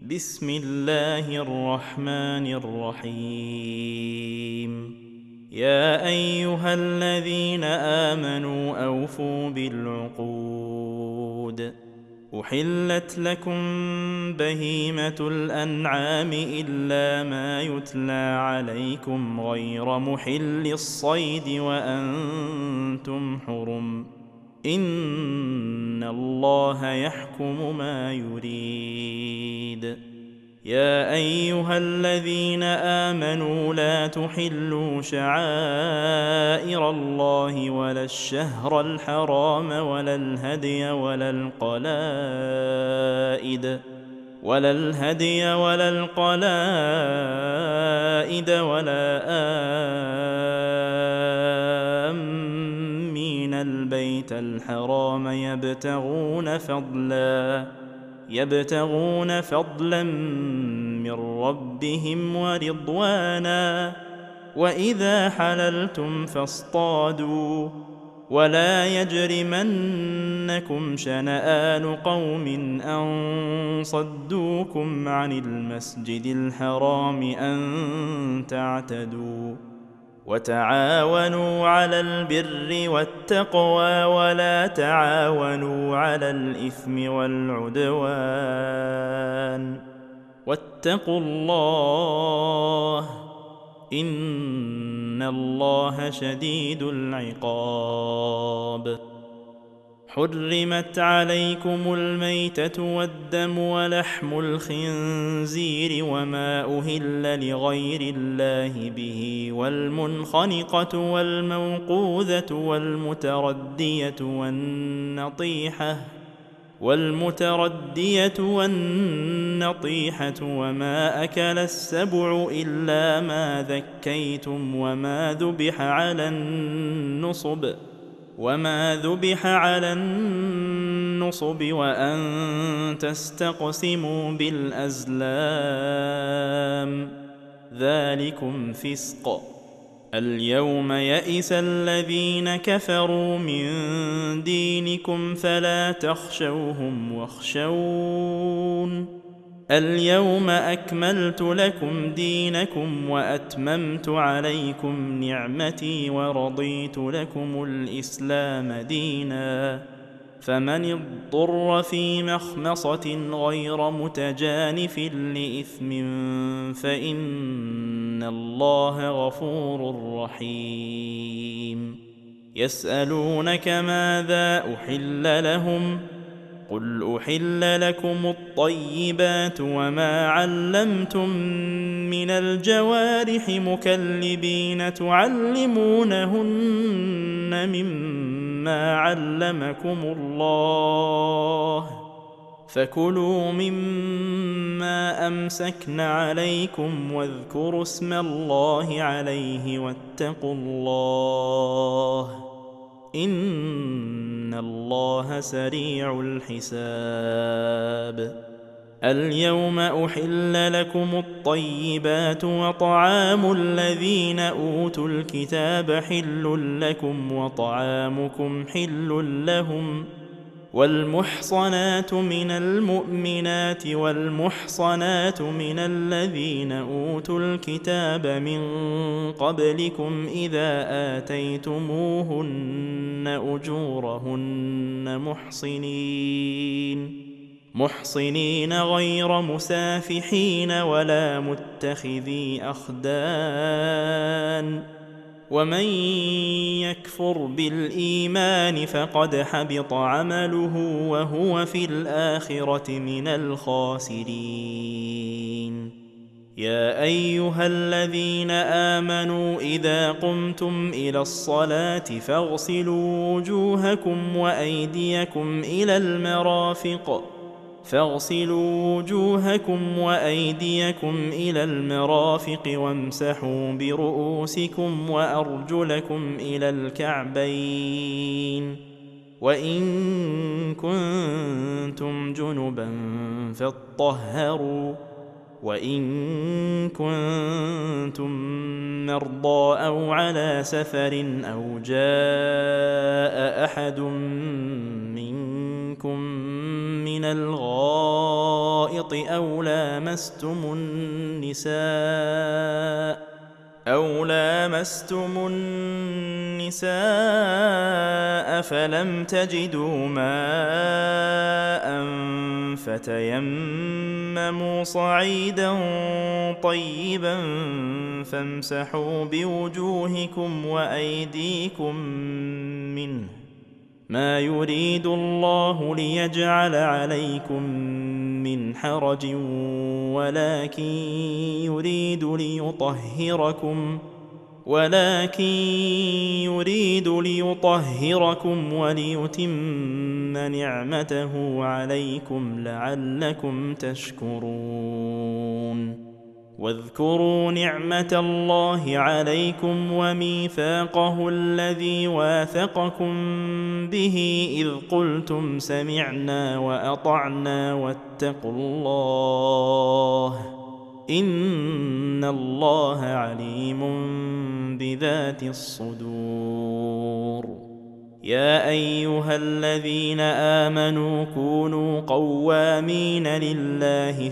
بسم الله الرحمن الرحيم. يا أيها الذين آمنوا أوفوا بالعقود. أحلت لكم بهيمة الأنعام إلا ما يتلى عليكم غير محل الصيد وأنتم حرم. إن الله يحكم ما يريد. يا أيها الذين آمنوا لا تحلوا شعائر الله ولا الشهر الحرام ولا الهدي ولا القلائد ولا آمين البيت الحرام يبتغون فضلا من ربهم ورضوانا. وإذا حللتم فاصطادوا ولا يجرمنكم شنآن قوم أن صدوكم عن المسجد الحرام أن تعتدوا. وتعاونوا على البر والتقوى ولا تعاونوا على الإثم والعدوان. واتقوا الله إن الله شديد العقاب. حرمت عليكم الميتة والدم ولحم الخنزير وما أهل لغير الله به والمنخنقة والموقوذة والمتردية والنطيحة وما أكل السبع إلا ما ذكيتم وما ذبح على النصب وأن تستقسموا بالأزلام ذلكم فسق. اليوم يئس الذين كفروا من دينكم فلا تخشوهم واخشون. اليوم أكملت لكم دينكم وأتممت عليكم نعمتي ورضيت لكم الإسلام دينا. فمن اضطر في مخمصة غير متجانف لإثم فإن الله غفور رحيم. يسألونك ماذا أحل لهم قل أحل لكم الطيبات وما علمتم من الجوارح مكلبين تعلمونهن مما علمكم الله فكلوا مما أمسكن عليكم واذكروا اسم الله عليه واتقوا الله إن الله سريع الحساب. اليوم أحل لكم الطيبات وطعام الذين أوتوا الكتاب حل لكم وطعامكم حل لهم. والمحصنات من المؤمنات والمحصنات من الذين أوتوا الكتاب من قبلكم إذا آتيتموهن أجورهن محصنين غير مسافحين ولا متخذي أخدان. ومن يكفر بالإيمان فقد حبط عمله وهو في الآخرة من الخاسرين. يا أيها الذين آمنوا إذا قمتم إلى الصلاة فاغسلوا وجوهكم وأيديكم إلى المرافق وامسحوا برؤوسكم وأرجلكم إلى الكعبين وإن كنتم جنبا فاطهروا وإن كنتم مرضى أو على سفر أو جاء أحد منكم من الغائط الغائط أو لامستم النساء فلم تجدوا ماء فتيمموا صعيدا طيبا فامسحوا بوجوهكم وأيديكم منه، ما يريد الله ليجعل عليكم من حرج ولكن يريد ليطهركم وليتم نعمته عليكم لعلكم تشكرون. واذكروا نعمة الله عليكم وميثاقه الذي واثقكم به إذ قلتم سمعنا وأطعنا واتقوا الله إن الله عليم بذات الصدور. يا أيها الذين آمنوا كونوا قوامين لله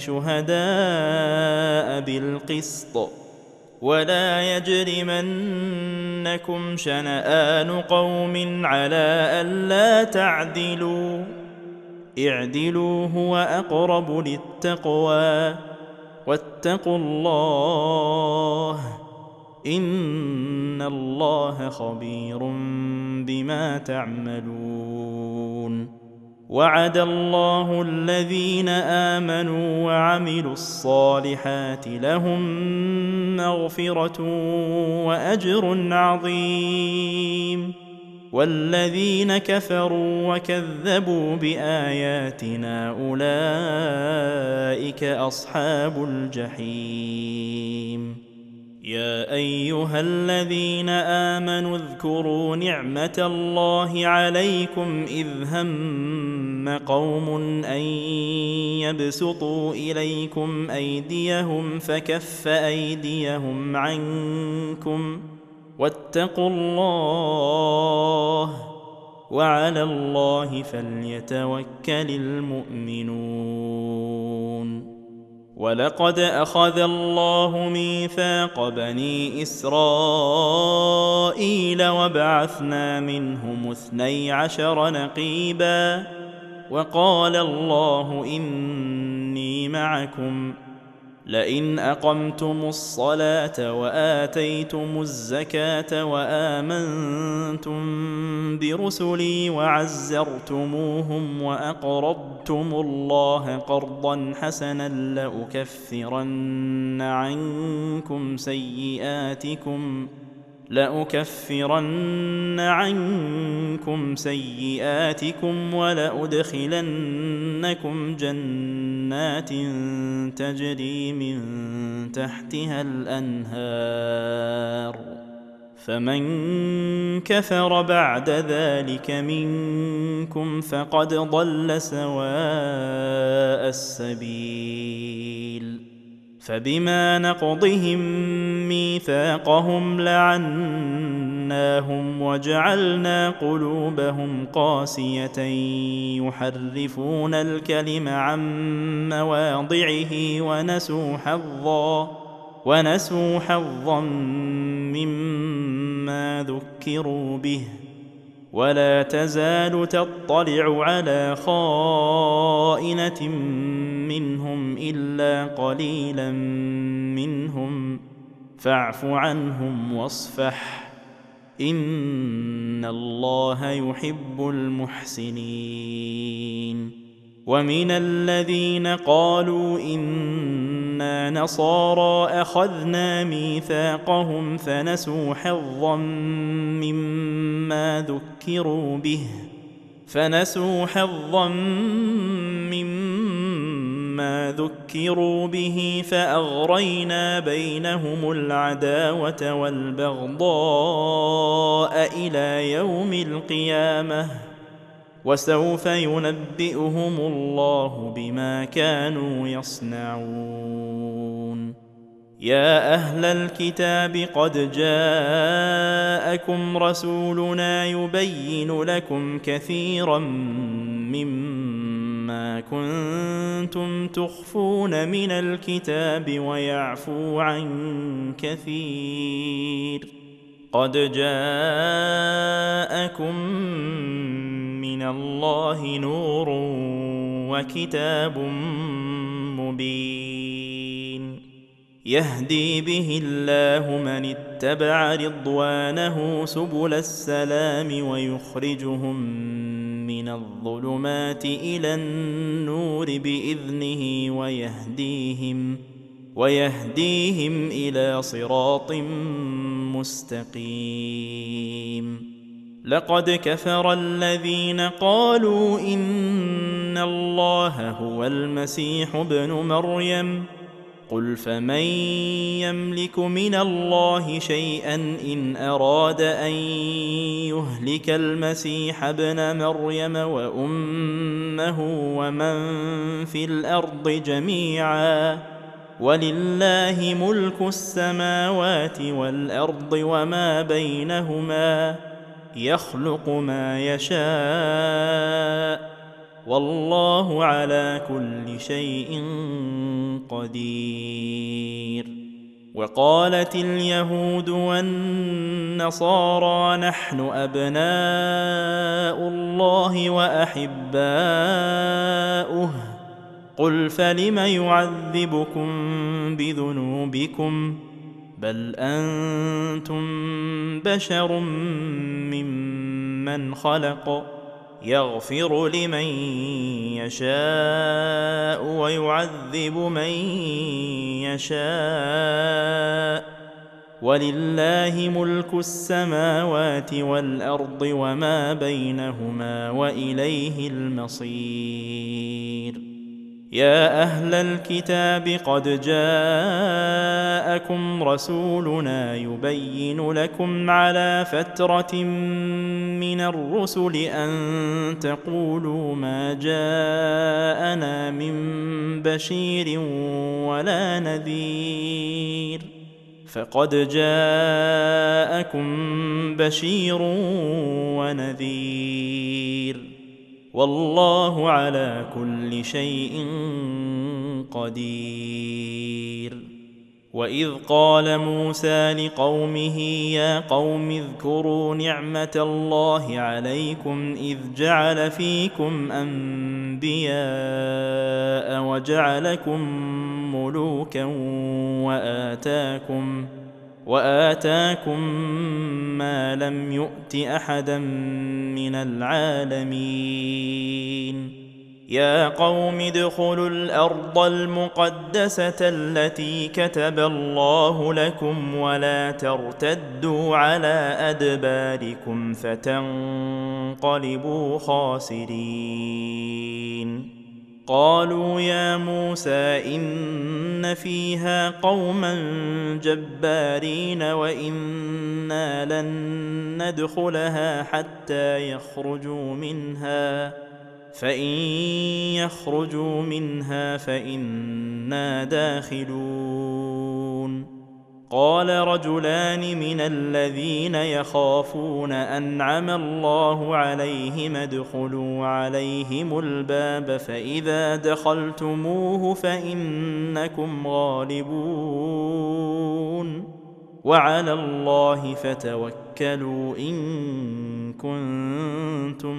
شهداء بالقسط ولا يجرمنكم شنآن قوم على ألا تعدلوا، اعدلوا هو أقرب للتقوى واتقوا الله إن الله خبير بما تعملون. وعد الله الذين آمنوا وعملوا الصالحات لهم مغفرة وأجر عظيم، والذين كفروا وكذبوا بآياتنا أولئك أصحاب الجحيم. يا أيها الذين آمنوا اذكروا نعمة الله عليكم إذ هم قوم أن يبسطوا إليكم أيديهم فكف أيديهم عنكم واتقوا الله وعلى الله فليتوكل المؤمنون. ولقد أخذ الله ميثاق بني إسرائيل وبعثنا منهم 12 نقيبا وقال الله إني معكم لئن أقمتم الصلاة وآتيتم الزكاة وآمنتم برسلي وعزرتموهم وأقرضتم الله قرضا حسنا لأكفرن عنكم سيئاتكم ولأدخلنكم جنات تجري من تحتها الأنهار، فمن كفر بعد ذلك منكم فقد ضل سواء السبيل. فبما نقضهم ميثاقهم لعناهم وجعلنا قلوبهم قاسية يحرفون الكلم عن مواضعه ونسوا حظا مما ذكروا به، ولا تزال تطلع على خائنة منهم إلا قليلا منهم فاعف عنهم واصفح إن الله يحب المحسنين. ومن الذين قالوا إنا نصارى أخذنا ميثاقهم فنسوا حظا مما ذكروا به فأغرينا بينهم العداوة والبغضاء إلى يوم القيامة وسوف ينبئهم الله بما كانوا يصنعون. يا أهل الكتاب قد جاءكم رسولنا يبين لكم كثيرا مما ما كنتم تخفون من الكتاب ويعفو عن كثير. قد جاءكم من الله نور وكتاب مبين يهدي به الله من اتبع رضوانه سبل السلام ويخرجهم من الظلمات إلى النور بإذنه ويهديهم إلى صراط مستقيم. لقد كفر الذين قالوا إن الله هو المسيح ابن مريم قل فمن يملك من الله شيئا إن أراد أن يهلك المسيح ابن مريم وأمه ومن في الأرض جميعا ولله ملك السماوات والأرض وما بينهما يخلق ما يشاء والله على كل شيء قدير. وقالت اليهود والنصارى نحن أبناء الله وأحباؤه قل فلم يعذبكم بذنوبكم بل أنتم بشر ممن خلق يغفر لمن يشاء ويعذب من يشاء ولله ملك السماوات والأرض وما بينهما وإليه المصير. يا أهل الكتاب قد جاءكم رسولنا يبين لكم على فترة من الرسل أن تقولوا ما جاءنا من بشير ولا نذير فقد جاءكم بشير ونذير والله على كل شيء قدير. وإذ قال موسى لقومه يا قوم اذكروا نعمة الله عليكم إذ جعل فيكم أنبياء وجعلكم ملوكا وآتاكم ما لم يؤت أحدا من العالمين. يا قوم ادخلوا الأرض المقدسة التي كتب الله لكم ولا ترتدوا على أدباركم فتنقلبوا خاسرين. قالوا يا موسى إن فيها قوما جبارين وإنا لن ندخلها حتى يخرجوا منها فإن يخرجوا منها فإنا داخلون. قال رجلان من الذين يخافون أنعم الله عليهم ادخلوا عليهم الباب فإذا دخلتموه فإنكم غالبون وعلى الله فتوكلوا إن كنتم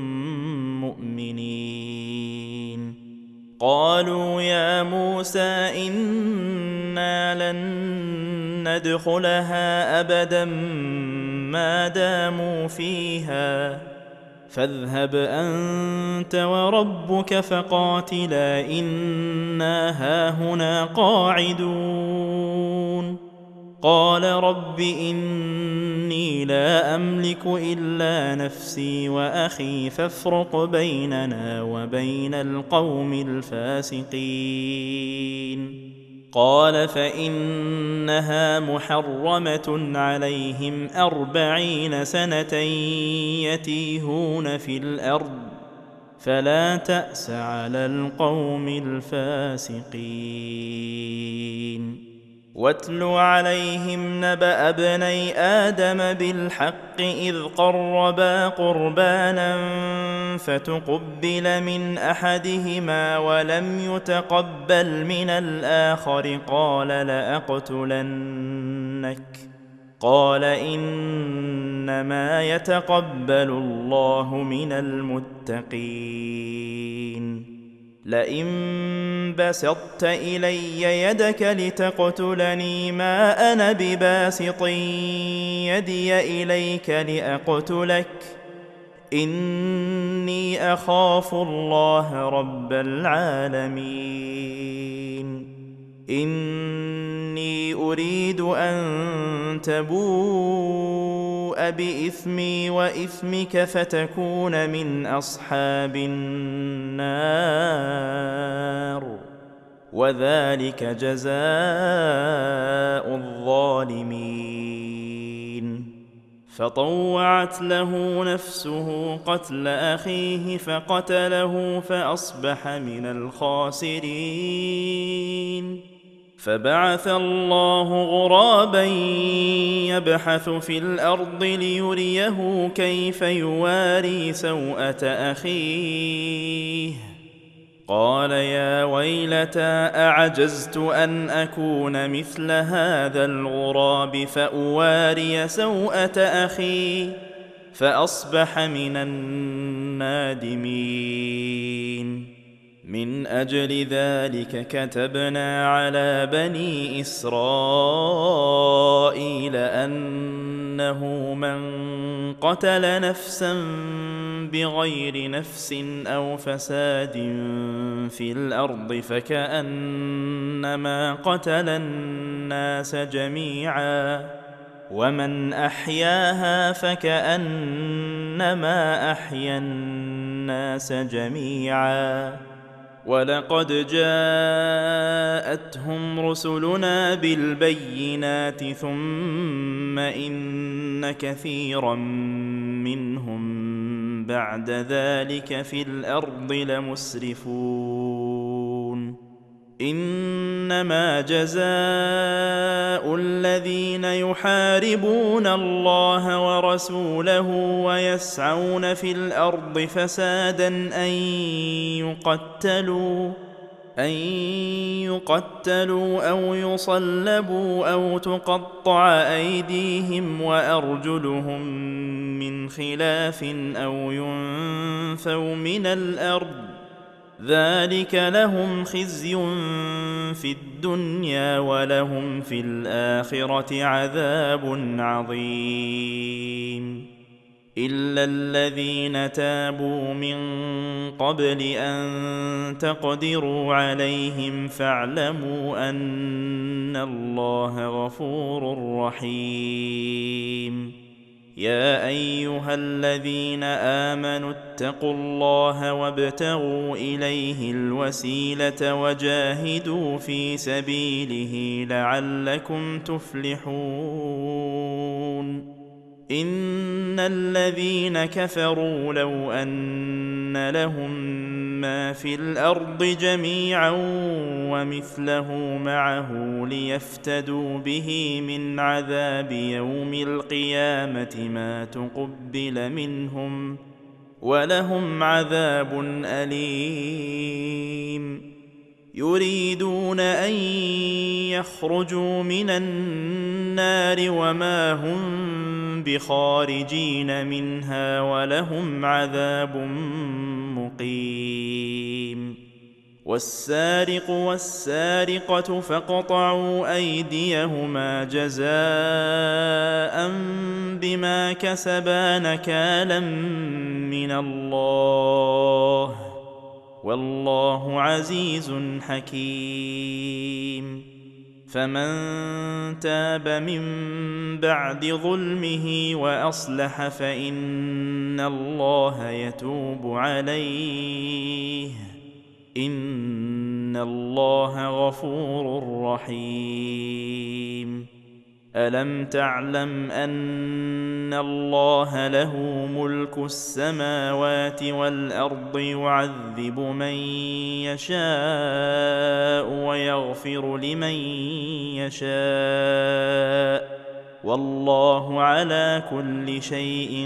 مؤمنين. قالوا يا موسى إنا لن ندخلها أبدا ما داموا فيها فاذهب أنت وربك فقاتلا إنا هاهنا قاعدون. قال رب إني لا أملك إلا نفسي وأخي فافرق بيننا وبين القوم الفاسقين. قال فإنها محرمة عليهم 40 سنة يتيهون في الأرض فلا تأس على القوم الفاسقين. واتل عليهم نبأ ابني آدم بالحق إذ قربا قربانا فتقبل من أحدهما ولم يتقبل من الآخر قال لأقتلنك قال إنما يتقبل الله من المتقين لئن بسطت إلي يدك لتقتلني ما أنا بباسط يدي إليك لأقتلك إني أخاف الله رب العالمين إني أريد أن تبوء بإثمي وإثمك فتكون من أصحاب النار وذلك جزاء الظالمين فطوعت له نفسه قتل أخيه فقتله فأصبح من الخاسرين فبعث الله غرابا يبحث في الأرض ليريه كيف يواري سوءة أخيه قال يا ويلتى أعجزت أن أكون مثل هذا الغراب فأواري سوءة أخي فأصبح من النادمين من أجل ذلك كتبنا على بني إسرائيل أنه من قتل نفسا بغير نفس أو فساد في الأرض فكأنما قتل الناس جميعا ومن أحياها فكأنما أحيا الناس جميعا ولقد جاءتهم رسلنا بالبينات ثم إن كثيرا منهم بعد ذلك في الأرض لمسرفون إنما جزاء الذين يحاربون الله ورسوله ويسعون في الأرض فسادا أن يقتلوا أو يصلبوا أو تقطع أيديهم وأرجلهم من خلاف أو ينفوا من الأرض ذلك لهم خزي في الدنيا ولهم في الآخرة عذاب عظيم إلا الذين تابوا من قبل أن تقدروا عليهم فاعلموا أن الله غفور رحيم يا أيها الذين آمنوا اتقوا الله وابتغوا إليه الوسيلة وجاهدوا في سبيله لعلكم تفلحون إن الذين كفروا لو أن لهم ما في الأرض جميعا ومثله معه ليفتدوا به من عذاب يوم القيامة ما تقبل منهم ولهم عذاب أليم يريدون أن يخرجوا من النار وما هم بخارجين منها ولهم عذاب مقيم والسارق والسارقة فاقطعوا أيديهما جزاء بما كسبا نكالا من الله والله عزيز حكيم فمن تاب من بعد ظلمه وأصلح فإن الله يتوب عليه إن الله غفور رحيم ألم تعلم أن الله له ملك السماوات والأرض يعذب من يشاء ويغفر لمن يشاء والله على كل شيء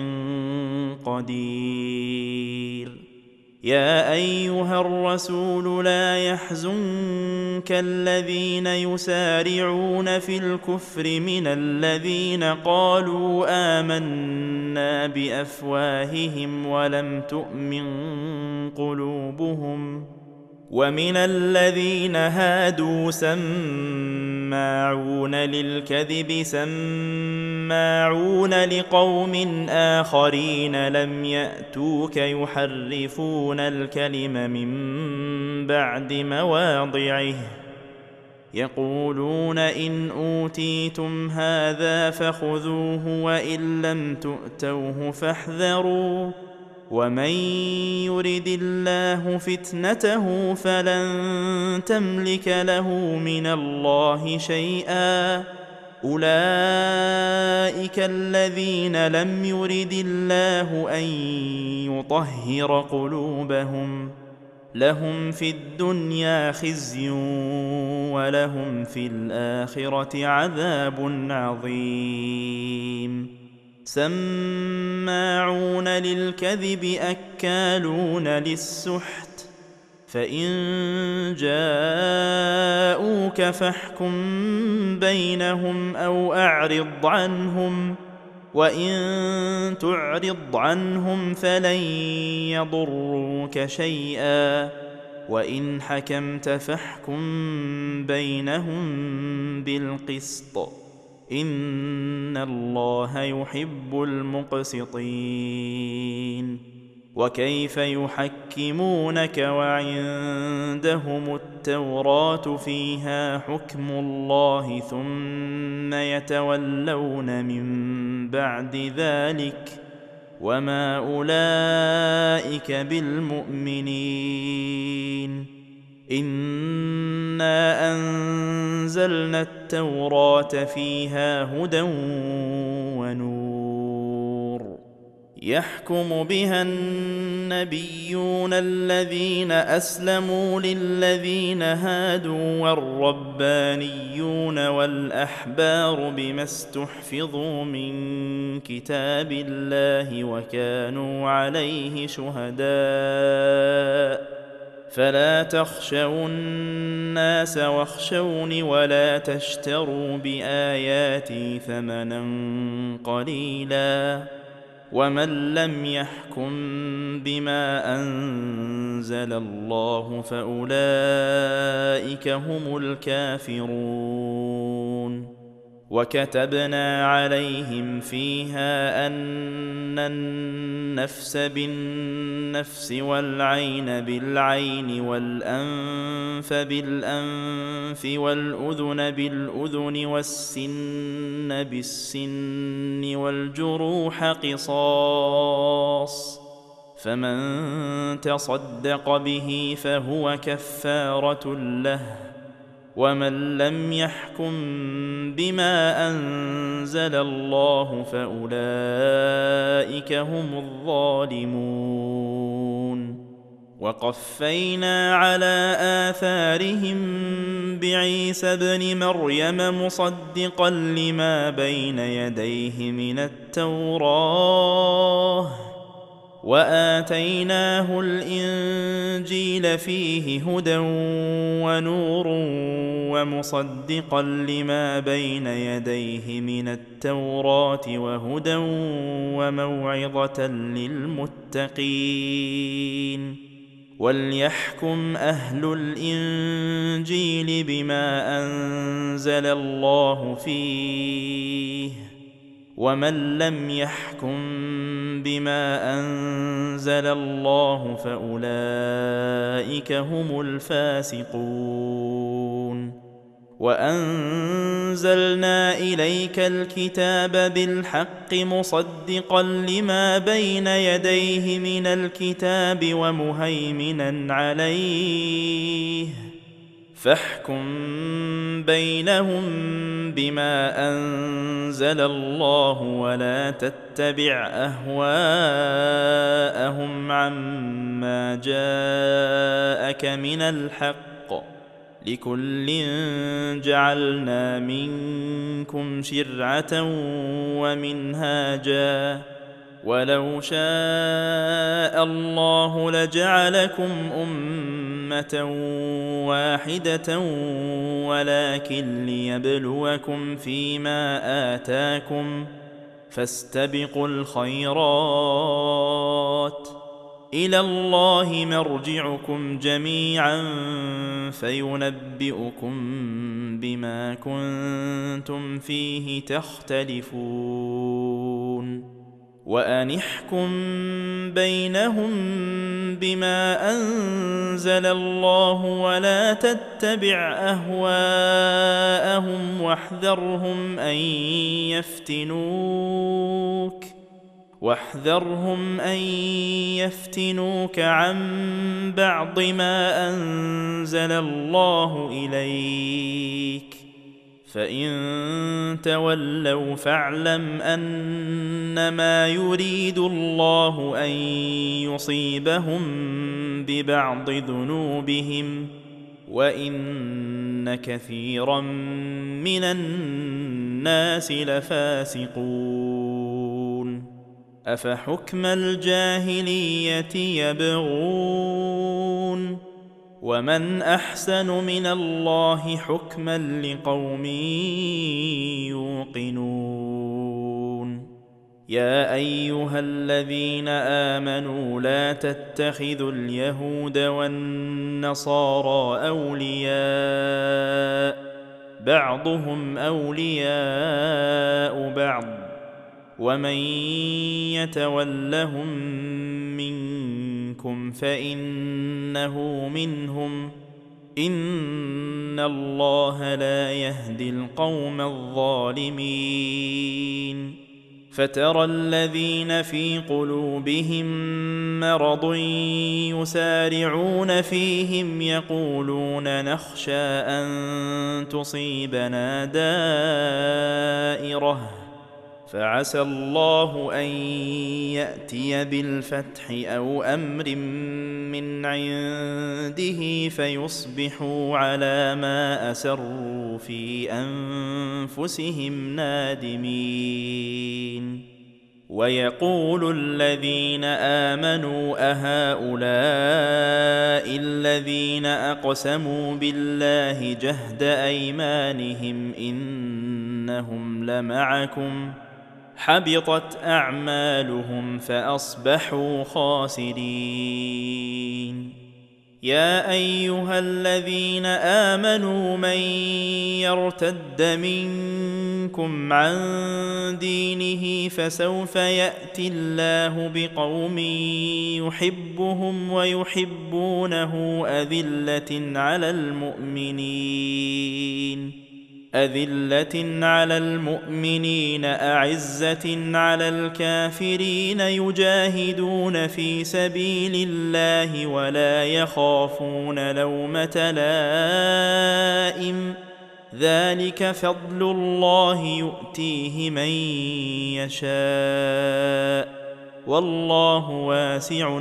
قدير. يا أيها الرسول لا يحزنك الذين يسارعون في الكفر من الذين قالوا آمنا بأفواههم ولم تؤمن قلوبهم ومن الذين هادوا سماعون للكذب سماعون لقوم آخرين لم يأتوك يحرفون الكلم من بعد مواضعه يقولون إن أوتيتم هذا فخذوه وإن لم تؤتوه فاحذروا ومن يرد الله فتنته فلن تملك له من الله شيئا أولئك الذين لم يرد الله أن يطهر قلوبهم لهم في الدنيا خزي ولهم في الآخرة عذاب عظيم. سماعون للكذب أكالون للسحت فإن جاءوك فاحكم بينهم أو أعرض عنهم وإن تعرض عنهم فلن يضروك شيئا وإن حكمت فاحكم بينهم بالقسط إن الله يحب المقسطين. وكيف يحكمونك وعندهم التوراة فيها حكم الله ثم يتولون من بعد ذلك وما أولئك بالمؤمنين. إنا أنزلنا التوراة فيها هدى ونور يحكم بها النبيون الذين أسلموا للذين هادوا والربانيون والأحبار بما استحفظوا من كتاب الله وكانوا عليه شهداء فلا تخشوا الناس واخشوني ولا تشتروا بآياتي ثمنا قليلا ومن لم يحكم بما أنزل الله فأولئك هم الكافرون. وكتبنا عليهم فيها أن النفس بالنفس والعين بالعين والأنف بالأنف والأذن بالأذن والسن بالسن والجروح قصاص فمن تصدق به فهو كفارة له ومن لم يحكم بما أنزل الله فأولئك هم الظالمون. وقفينا على آثارهم بعيسى ابن مريم مصدقا لما بين يديه من التوراة وآتيناه الإنجيل فيه هدى ونور ومصدقا لما بين يديه من التوراة وهدى وموعظة للمتقين. وليحكم أهل الإنجيل بما أنزل الله فيه ومن لم يحكم بما أنزل الله فأولئك هم الفاسقون. وأنزلنا إليك الكتاب بالحق مصدقا لما بين يديه من الكتاب ومهيمنا عليه فاحكم بينهم بما أنزل الله ولا تتبع أهواءهم عما جاءك من الحق، لكل جعلنا منكم شرعة ومنهاجا، ولو شاء الله لجعلكم أمة واحدة ولكن ليبلوكم فيما آتاكم، فاستبقوا الخيرات، إلى الله مرجعكم جميعا فينبئكم بما كنتم فيه تختلفون. وأن احكم بينهم بما أنزل الله ولا تتبع أهواءهم واحذرهم أن يفتنوك عن بعض ما أنزل الله إليك، فإن تولوا فاعلم أنما يريد الله أن يصيبهم ببعض ذنوبهم، وإن كثيرا من الناس لفاسقون. أفحكم الجاهلية يبغون، ومن أحسن من الله حكما لقوم يوقنون. يا أيها الذين آمنوا لا تتخذوا اليهود والنصارى أولياء، بعضهم أولياء بعض، ومن يتولهم منكم فإنه منهم، إن الله لا يهدي القوم الظالمين. فترى الذين في قلوبهم مرض يسارعون فيهم يقولون نخشى أن تصيبنا دائرة، فعسى الله أن يأتي بالفتح أو أمر من عنده فيصبحوا على ما أسروا في أنفسهم نادمين. ويقول الذين آمنوا أهؤلاء الذين أقسموا بالله جهد أيمانهم إنهم لمعكم، حبطت أعمالهم فأصبحوا خاسرين. يا أيها الذين آمنوا من يرتد منكم عن دينه فسوف يأتي الله بقوم يحبهم ويحبونه أذلة على المؤمنين أعزة على الكافرين يجاهدون في سبيل الله ولا يخافون لومة لائم، ذلك فضل الله يؤتيه من يشاء، والله واسع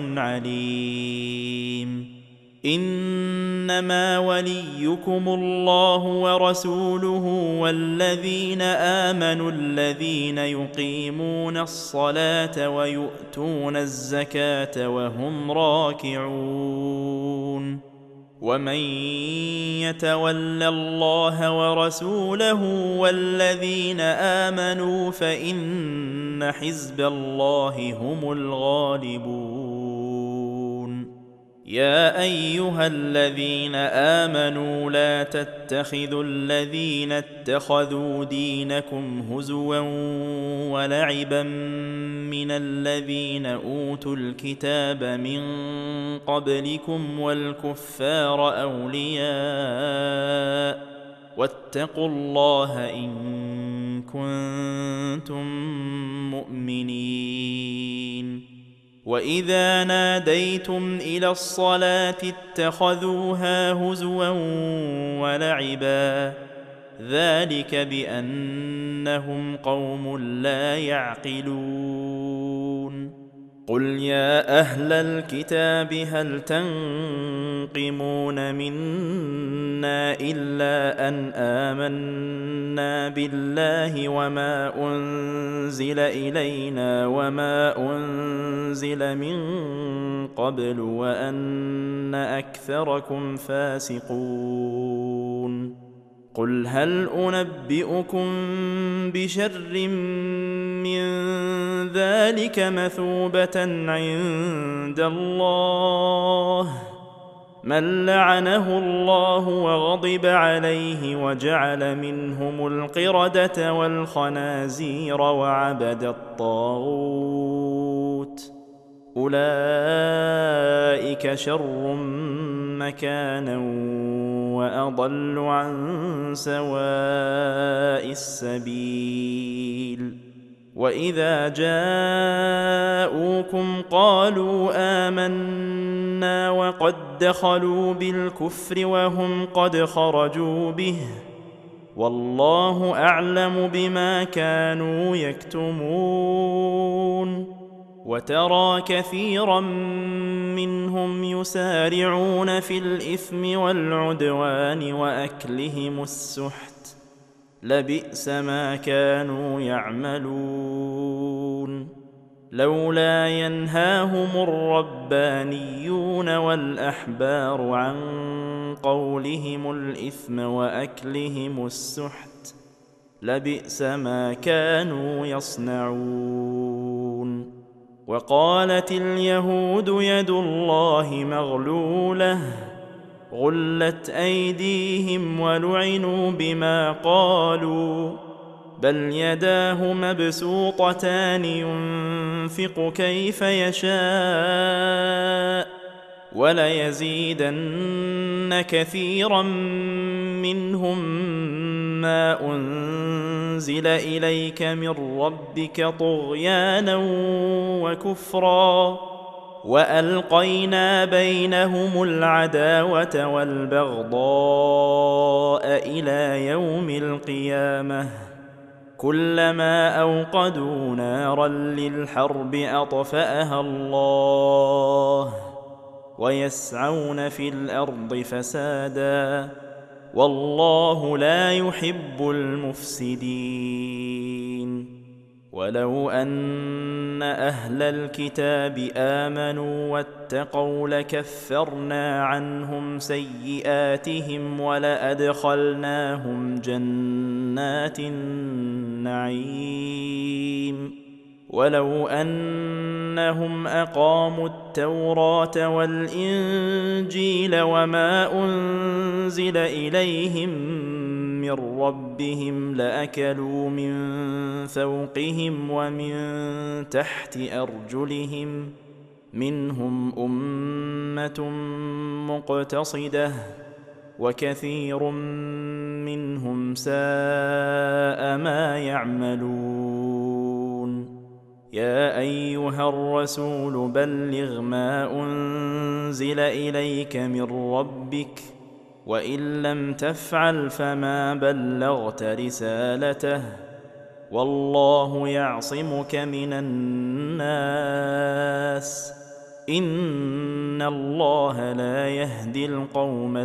عليم. إنما وليكم الله ورسوله والذين آمنوا الذين يقيمون الصلاة ويؤتون الزكاة وهم راكعون. ومن يتول الله ورسوله والذين آمنوا فإن حزب الله هم الغالبون. يا أيها الذين آمنوا لا تتخذوا الذين اتخذوا دينكم هزوا ولعبا من الذين أوتوا الكتاب من قبلكم والكفار أولياء، واتقوا الله إن كنتم مؤمنين. وإذا ناديتم إلى الصلاة اتخذوها هزوا ولعبا، ذلك بأنهم قوم لا يعقلون. قل يا أهل الكتاب هل تنقمون منا إلا أن آمنا بالله وما أنزل إلينا وما أنزل من قبل وأن أكثركم فاسقون. قل هل أنبئكم بشر من ذلك مثوبة عند الله من لعنه الله وغضب عليه وجعل منهم القردة والخنازير وعبد الطاغوت أولئك شر مكانا وأضل عن سواء السبيل. وإذا جاءوكم قالوا آمنا وقد دخلوا بالكفر وهم قد خرجوا به والله أعلم بما كانوا يكتمون. وترى كثيرا منهم يسارعون في الإثم والعدوان وأكلهم السحت لبئس ما كانوا يعملون. لولا ينهاهم الربانيون والأحبار عن قولهم الإثم وأكلهم السحت لبئس ما كانوا يصنعون. وقالت اليهود يد الله مغلولة غلت أيديهم ولعنوا بما قالوا بل يداه مبسوطتان ينفق كيف يشاء وليزيدن كثيرا منهم ما أنزل إليك من ربك طغيانا وكفرا وألقينا بينهم العداوة والبغضاء إلى يوم القيامة كلما أوقدوا نارا للحرب أطفأها الله ويسعون في الأرض فسادا والله لا يحب المفسدين. ولو أن أهل الكتاب آمنوا واتقوا لكفرنا عنهم سيئاتهم ولأدخلناهم جنات النعيم. ولو أنهم أقاموا التوراة والإنجيل وما أنزل إليهم من ربهم لأكلوا من فوقهم ومن تحت أرجلهم منهم أمة مقتصدة وكثير منهم ساء ما يعملون. يا أيها الرسول بلغ ما أنزل إليك من ربك وإن لم تفعل فما بلغت رسالته والله يعصمك من الناس إن الله لا يهدي القوم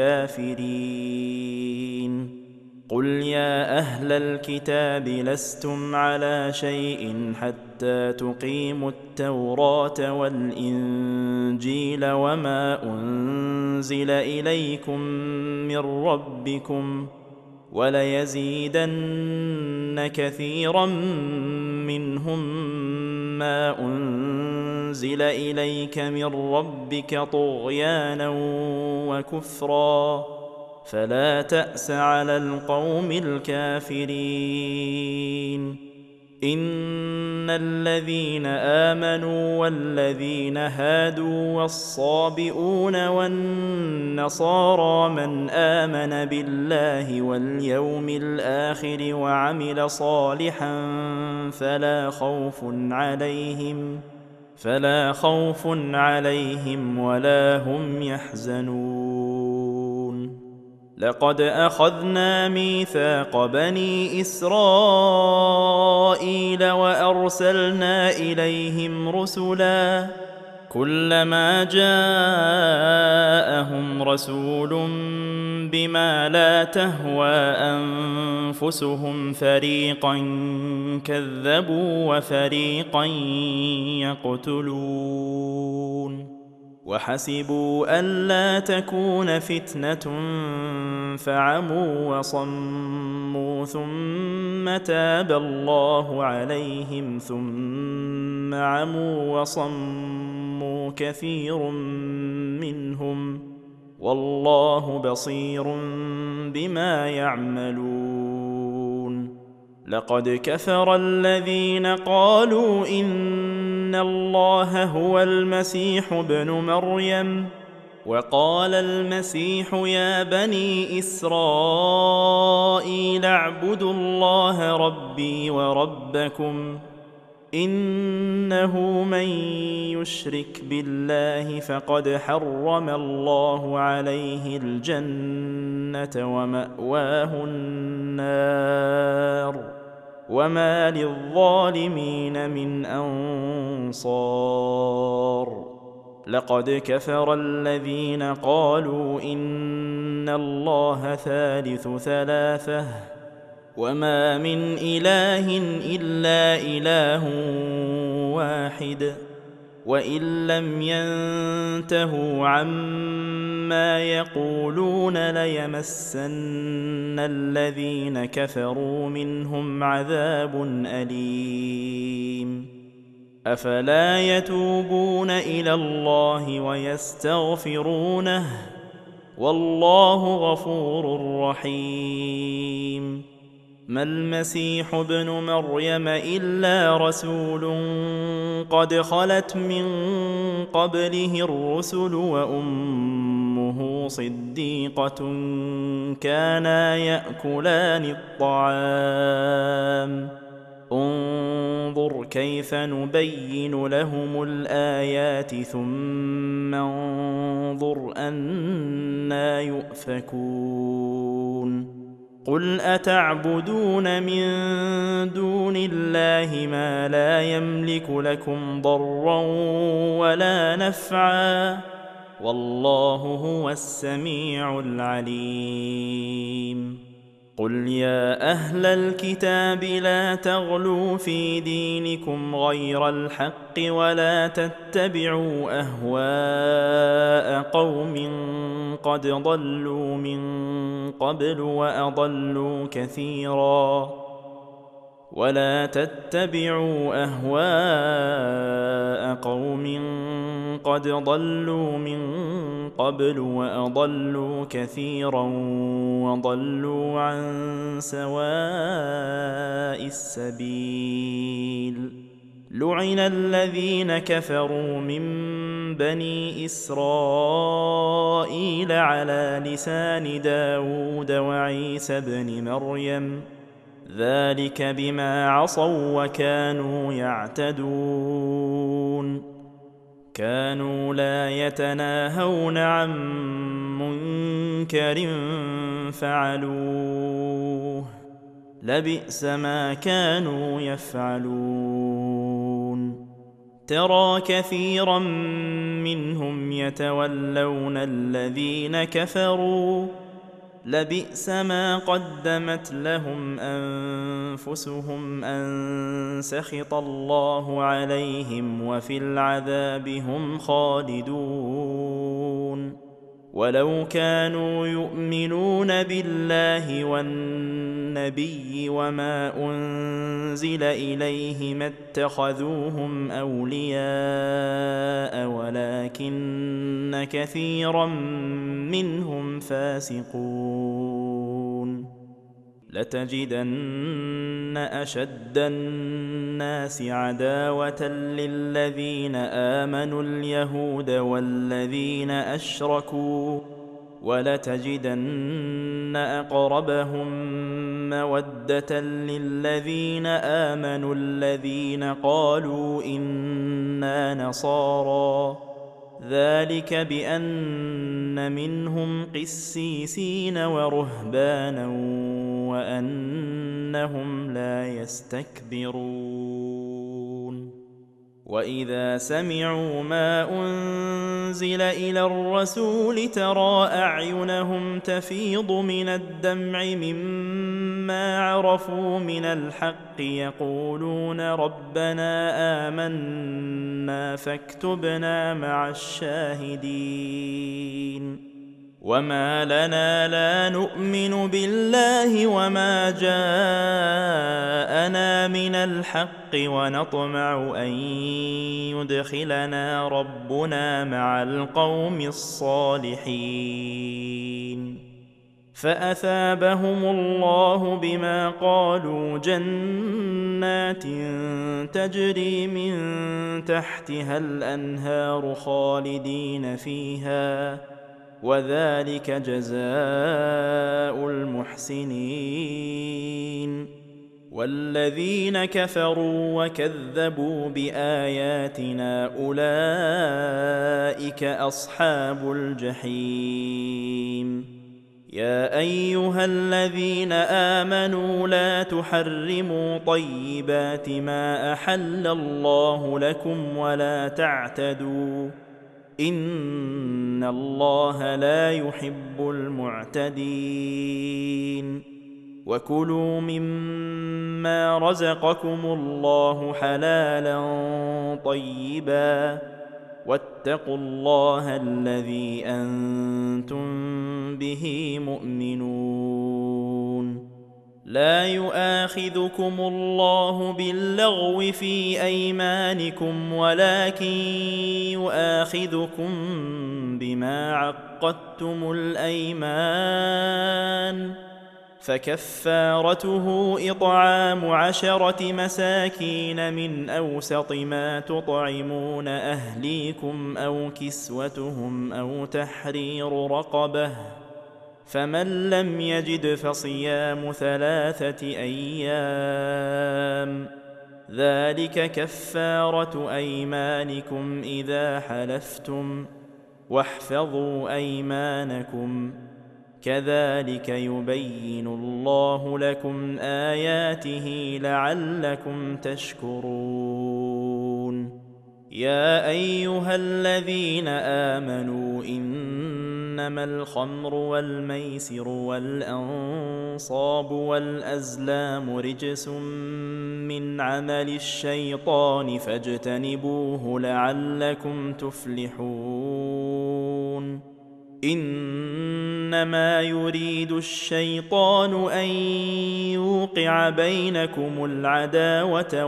الكافرين. قل يا أهل الكتاب لستم على شيء حتى تقيموا التوراة والإنجيل وما أنزل إليكم من ربكم وليزيدن كثيرا منهم ما أنزل إليك من ربك طغيانا وكفرا فلا تأس على القوم الكافرين. إن الذين آمنوا والذين هادوا والصابئون والنصارى من آمن بالله واليوم الآخر وعمل صالحا فلا خوف عليهم ولا هم يحزنون. لقد أخذنا ميثاق بني إسرائيل وأرسلنا إليهم رسلا كلما جاءهم رسول بما لا تهوى أنفسهم فريقا كذبوا وفريقا يقتلون وحسبوا ألا تكون فتنة فعموا وصموا ثم تاب الله عليهم ثم عموا وصموا كثير منهم والله بصير بما يعملون لقد كفر الذين قالوا إن الله هو المسيح ابن مريم وقال المسيح يا بني إسرائيل اعبدوا الله ربي وربكم إنه من يشرك بالله فقد حرم الله عليه الجنة ومأواه النار وما للظالمين من أنصار لقد كفر الذين قالوا إن الله ثالث ثلاثة وما من إله إلا إله واحد وإن لم ينتهوا عما يقولون ليمسن الذين كفروا منهم عذاب أليم أفلا يتوبون إلى الله ويستغفرونه والله غفور رحيم ما المسيح ابن مريم إلا رسول قد خلت من قبله الرسل وأمه صديقة كانا يأكلان الطعام انظر كيف نبين لهم الآيات ثم انظر أنى يؤفكون قل أتعبدون من دون الله ما لا يملك لكم ضرا ولا نفعا والله هو السميع العليم قل يا أهل الكتاب لا تغلوا في دينكم غير الحق ولا تتبعوا أهواء قوم قد ضلوا من قبل وأضلوا كثيرا ولا تتبعوا أهواء قوم قد ضلوا من قبل وأضلوا كثيرا وضلوا عن سواء السبيل لعن الذين كفروا من بني إسرائيل على لسان داود وعيسى بن مريم ذلك بما عصوا وكانوا يعتدون كانوا لا يتناهون عن منكر فعلوه لبئس ما كانوا يفعلون ترى كثيرا منهم يتولون الذين كفروا لبئس ما قدمت لهم أنفسهم أن سخط الله عليهم وفي العذاب هم خالدون ولو كانوا يؤمنون بالله والنبي وما أنزل إليه ما اتخذوهم أولياء ولكن كثيرا منهم فاسقون لتجدن أشد الناس عداوة للذين آمنوا اليهود والذين أشركوا ولتجدن أقربهم مودة للذين آمنوا الذين قالوا إنا نصارى ذلك بأن منهم قسيسين ورهبانا وأنهم لا يستكبرون. وإذا سمعوا ما أنزل إلى الرسول ترى أعينهم تفيض من الدمع مما عرفوا من الحق يقولون ربنا آمنا فاكتبنا مع الشاهدين. وما لنا لا نؤمن بالله وما جاءنا من الحق ونطمع أن يدخلنا ربنا مع القوم الصالحين. فأثابهم الله بما قالوا جنات تجري من تحتها الأنهار خالدين فيها، وذلك جزاء المحسنين. والذين كفروا وكذبوا بآياتنا أولئك أصحاب الجحيم. يا أيها الذين آمنوا لا تحرموا طيبات ما أحل الله لكم ولا تعتدوا، إن الله لا يحب المعتدين. وكلوا مما رزقكم الله حلالا طيبا، واتقوا الله الذي أنتم به مؤمنون. لا يؤاخذكم الله باللغو في أيمانكم ولكن يؤاخذكم بما عقدتم الأيمان، فكفارته إطعام 10 مساكين من أوسط ما تطعمون أهليكم أو كسوتهم أو تحرير رقبة، فمن لم يجد فصيام 3 أيام، ذلك كفارة أيمانكم إذا حلفتم، واحفظوا أيمانكم، كذلك يبين الله لكم آياته لعلكم تشكرون. يا أيها الذين آمنوا إنما الخمر والميسر والأنصاب والأزلام رجس من عمل الشيطان فاجتنبوه لعلكم تفلحون. إنما يريد الشيطان أن يوقع بينكم العداوة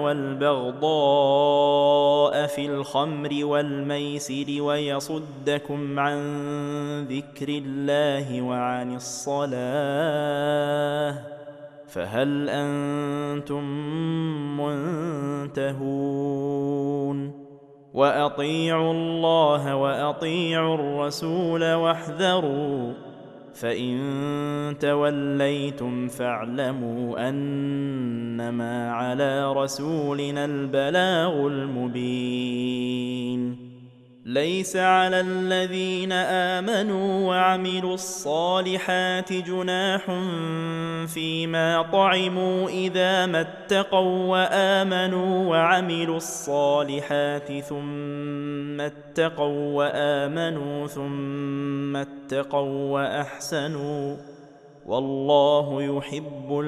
والبغضاء في الخمر والميسر ويصدكم عن ذكر الله وعن الصلاة، فهل أنتم منتهون؟ وأطيعوا الله وأطيعوا الرسول واحذروا، فإن توليتم فاعلموا أنما على رسولنا البلاغ المبين. ليس على الذين آمنوا وعملوا الصالحات جناح فيما طعموا إذا ما اتقوا وآمنوا وعملوا الصالحات ثم اتقوا وآمنوا ثم اتقوا وأحسنوا، والله يحب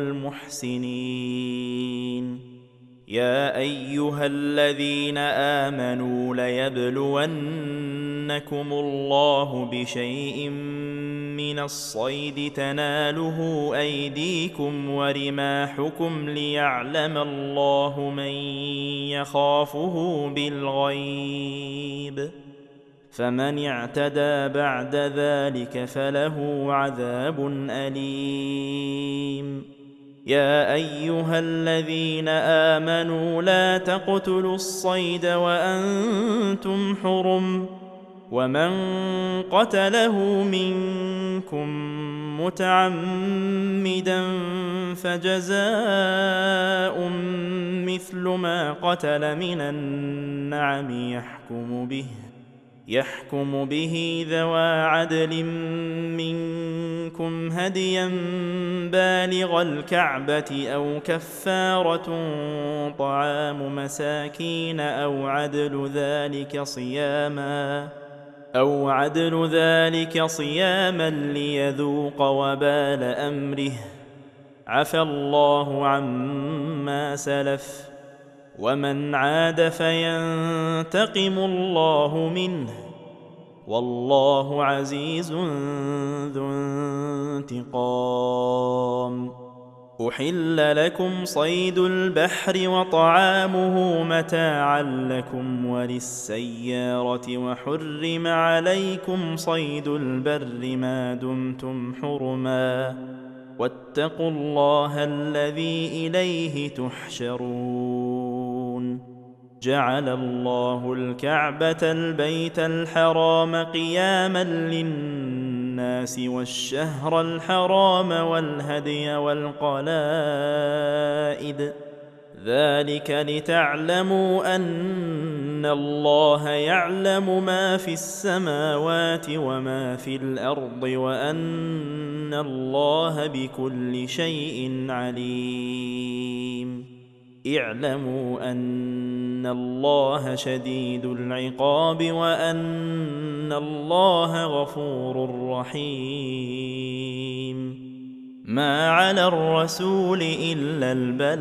المحسنين. يا أيها الذين آمنوا ليبلونكم الله بشيء من الصيد تناله أيديكم ورماحكم ليعلم الله من يخافه بالغيب، فمن اعتدى بعد ذلك فله عذاب أليم. يا أيها الذين آمنوا لا تقتلوا الصيد وأنتم حرم، ومن قتله منكم متعمدا فجزاء مثل ما قتل من النعم يحكم به ذوى عدل منكم هديا بالغ الكعبة أو كفارة طعام مساكين أو عدل ذلك صياما ليذوق وبال أمره. عفى الله عما سلف، ومن عاد فينتقم الله منه، والله عزيز ذو انتقام. أحل لكم صيد البحر وطعامه متاعا لكم وللسيارة، وحرم عليكم صيد البر ما دمتم حرما، واتقوا الله الذي إليه تحشرون. جعل الله الكعبة البيت الحرام قياما للناس والشهر الحرام والهدي والقلائد، ذلك لتعلموا أن الله يعلم ما في السماوات وما في الأرض، وأن الله بكل شيء عليم. اعلموا أن الله شديد العقاب، وأن الله غفور رحيم. ما على الرسول إلا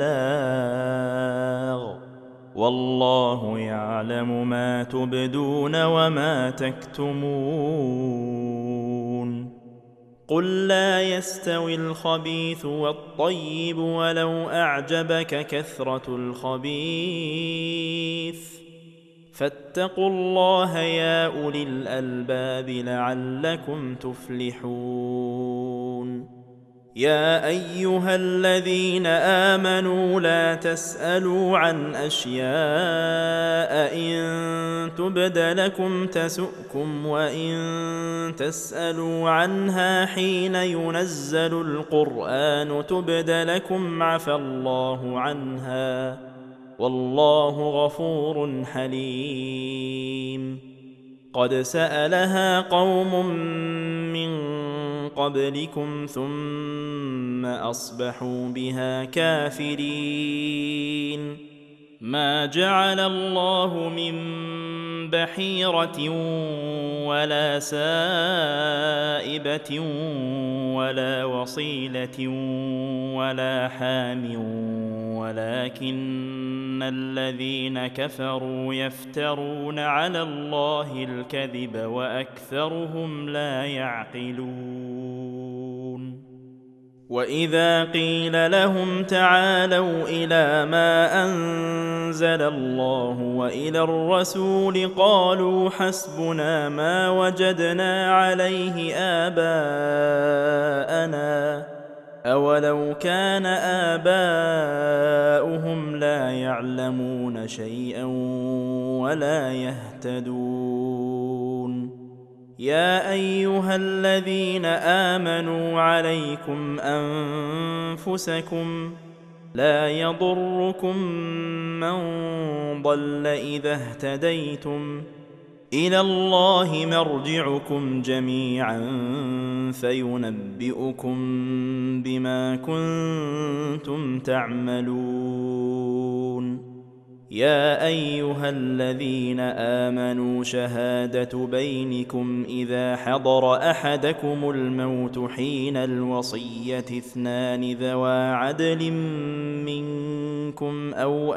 البلاغ، والله يعلم ما تبدون وما تكتمون. قل لا يستوي الخبيث والطيب ولو أعجبك كثرة الخبيث، فاتقوا الله يا أولي الألباب لعلكم تفلحون. يا أيها الذين آمنوا لا تسألوا عن أشياء إن تبد لكم تسؤكم، وإن تسألوا عنها حين ينزل القرآن تبد لكم عفى الله عنها، والله غفور حليم. قد سألها قوم من قبلكم ثم أصبحوا بها كافرين. ما جعل الله من بحيرة ولا سائبة ولا وصيلة ولا حام، ولكن الذين كفروا يفترون على الله الكذب وأكثرهم لا يعقلون. وإذا قيل لهم تعالوا إلى ما أنزل الله وإلى الرسول قالوا حسبنا ما وجدنا عليه آباءنا، أولو كان آباؤهم لا يعلمون شيئا ولا يهتدون. يا أيها الذين آمنوا عليكم أنفسكم، لا يضركم من ضل إذا اهتديتم، إلى الله مرجعكم جميعا فينبئكم بما كنتم تعملون. يا أيها الذين آمنوا شهادة بينكم إذا حضر أحدكم الموت حين الوصية اثنان ذوى عدل منكم أو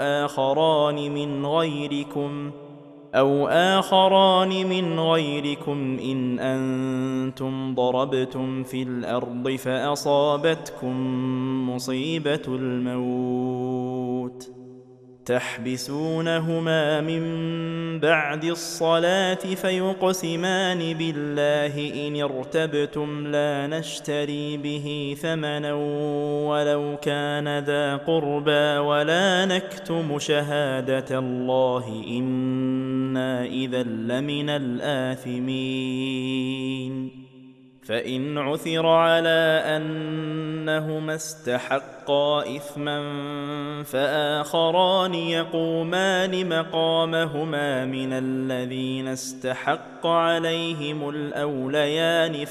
آخران من غيركم إن أنتم ضربتم في الأرض فأصابتكم مصيبة الموت تحبسونهما من بعد الصلاة فيقسمان بالله إن ارتبتم لا نشتري به ثمنا ولو كان ذا قربى ولا نكتم شهادة الله إنا إذا لمن الآثمين. فإن عثر على أنهما استحقا إثما فآخران يقومان مقامهما من الذين استحق عليهم الأوليان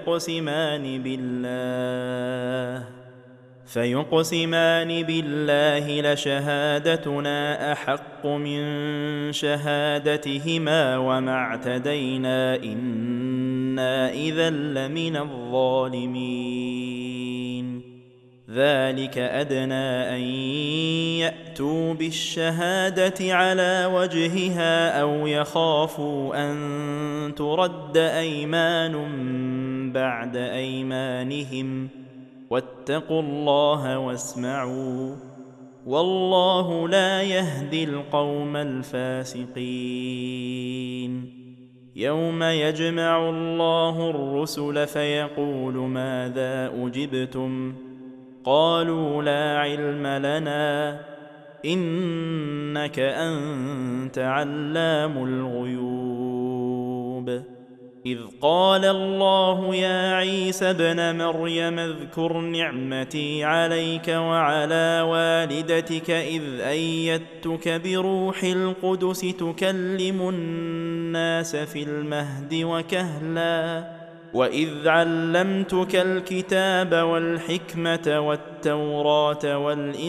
فيقسمان بالله لشهادتنا أحق من شهادتهما وما اعتدينا إنا إذا لمن الظالمين. ذلك أدنى أن يأتوا بالشهادة على وجهها أو يخافوا أن ترد أيمان بعد أيمانهم واتقوا الله واسمعوا والله لا يهدي القوم الفاسقين. يوم يجمع الله الرسل فيقول ماذا أجبتم قالوا لا علم لنا إنك أنت علام الغيوب. إذ قال الله يا عيسى ابن مريم اذكر نعمتي عليك وعلى والدتك إذ أيدتك بروح القدس تكلم الناس في المهد وكهلا وإذ علمتك الكتاب والحكمة والتوراة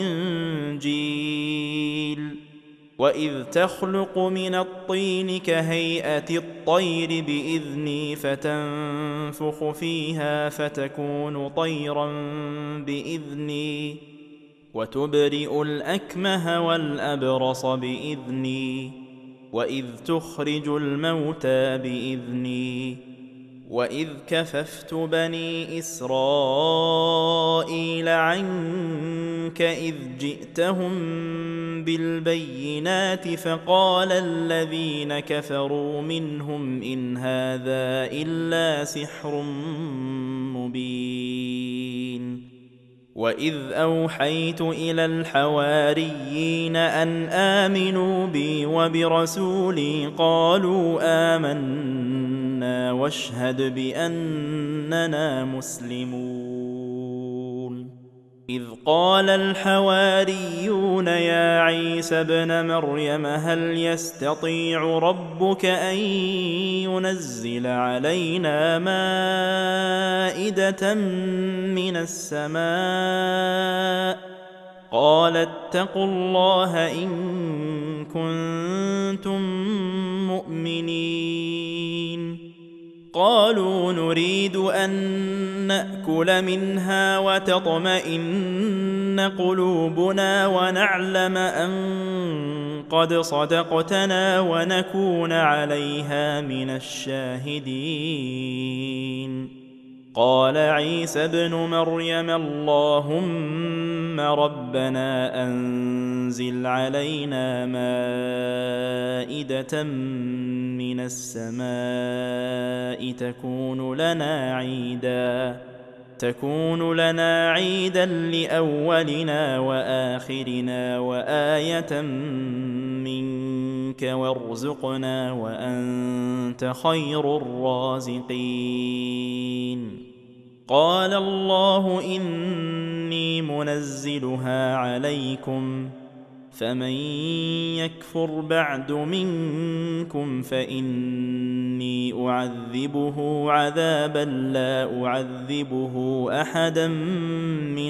والإنجيل وإذ تخلق من الطين كهيئة الطير بإذني فتنفخ فيها فتكون طيرا بإذني وتبرئ الأكمه والأبرص بإذني وإذ تخرج الموتى بإذني وإذ كففت بني إسرائيل عنك إذ جئتهم بالبينات فقال الذين كفروا منهم إن هذا إلا سحر مبين. وإذ أوحيت إلى الحواريين أن آمنوا بي وبرسولي قالوا آمنا واشهد بأننا مسلمون. إذ قال الحواريون يا عيسى ابن مريم هل يستطيع ربك أن ينزل علينا مائدة من السماء قال اتقوا الله إن كنتم مؤمنين. قالوا نريد أن نأكل منها وتطمئن قلوبنا ونعلم أن قد صدقتنا ونكون عليها من الشاهدين. قال عيسى ابن مريم اللهم ربنا أنزل علينا مائدة من السماء تكون لنا عيدا لأولنا وآخرنا وآية منك وارزقنا وأنت خير الرازقين. قال الله إني منزلها عليكم فمن يكفر بعد منكم فإني أعذبه عذابا لا أعذبه أحدا من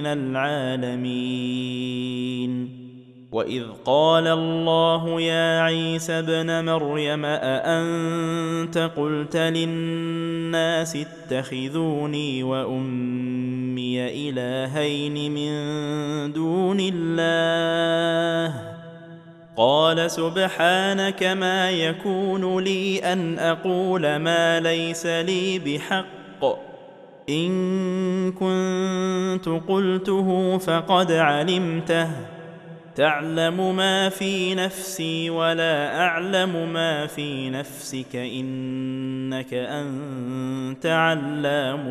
العالمين. وإذ قال الله يا عيسى ابن مريم أأنت قلت للناس اتخذوني وأمي إلهين من دون الله قال سبحانك ما يكون لي أن أقول ما ليس لي بحق إن كنت قلته فقد علمته تعلم ما في نفسي ولا أعلم ما في نفسك إنك أنت علام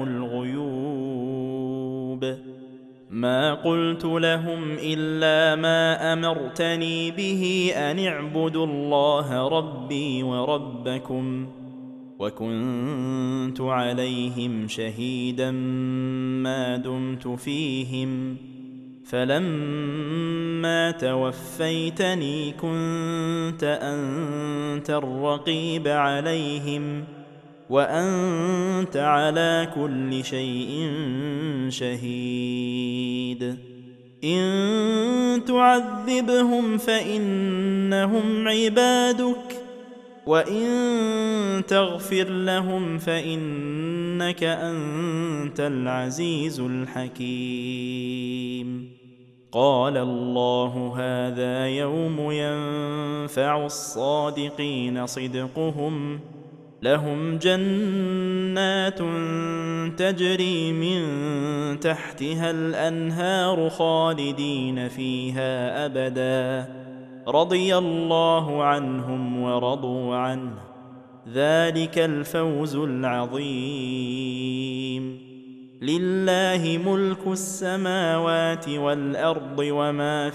الغيوب. ما قلت لهم إلا ما أمرتني به أن اعبدوا الله ربي وربكم وكنت عليهم شهيدا ما دمت فيهم فلما توفيتني كنت أنت الرقيب عليهم وأنت على كل شيء شهيد إن تعذبهم فإنهم عبادك وإن تغفر لهم فإنك أنت العزيز الحكيم قال الله هذا يوم ينفع الصادقين صدقهم لهم جنات تجري من تحتها الأنهار خالدين فيها أبدا رضي الله عنهم ورضوا عنه ذلك الفوز العظيم لله ملك السماوات والأرض وما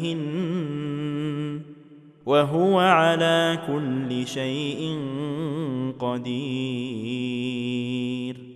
فيهن وهو على كل شيء قدير